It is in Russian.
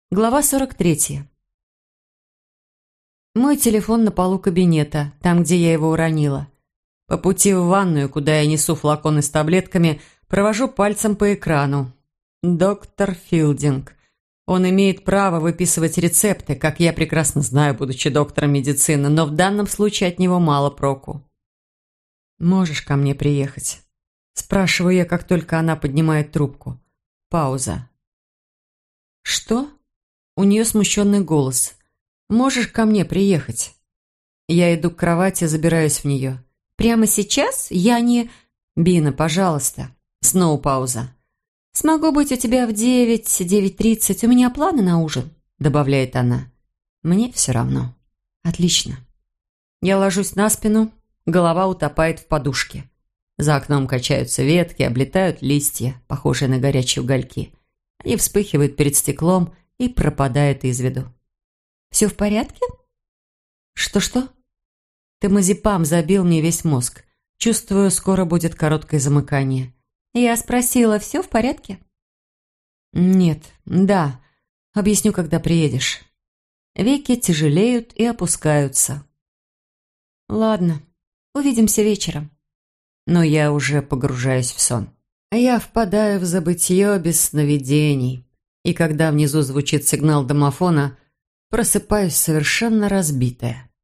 Глава 43. Мой телефон на полу кабинета, там, где я его уронила. По пути в ванную, куда я несу флаконы с таблетками, провожу пальцем по экрану. Доктор Филдинг. Он имеет право выписывать рецепты, как я прекрасно знаю, будучи доктором медицины, но в данном случае от него мало проку. «Можешь ко мне приехать?» Спрашиваю я, как только она поднимает трубку. Пауза. «Что?» У нее смущенный голос. «Можешь ко мне приехать?» Я иду к кровати, забираюсь в нее. «Прямо сейчас? Я не...» «Бина, пожалуйста». Снова пауза. «Смогу быть у тебя в 9:30. У меня планы на ужин», добавляет она. «Мне все равно». «Отлично». Я ложусь на спину, голова утопает в подушке. За окном качаются ветки, облетают листья, похожие на горячие угольки. Они вспыхивают перед стеклом и пропадают из виду. «Все в порядке?» «Что-что?» Темазепам забил мне весь мозг. Чувствую, скоро будет короткое замыкание. Я спросила, все в порядке? «Нет, да. Объясню, когда приедешь». Веки тяжелеют и опускаются. «Ладно, увидимся вечером». Но я уже погружаюсь в сон. Я впадаю в забытье без сновидений. И когда внизу звучит сигнал домофона, просыпаюсь совершенно разбитая.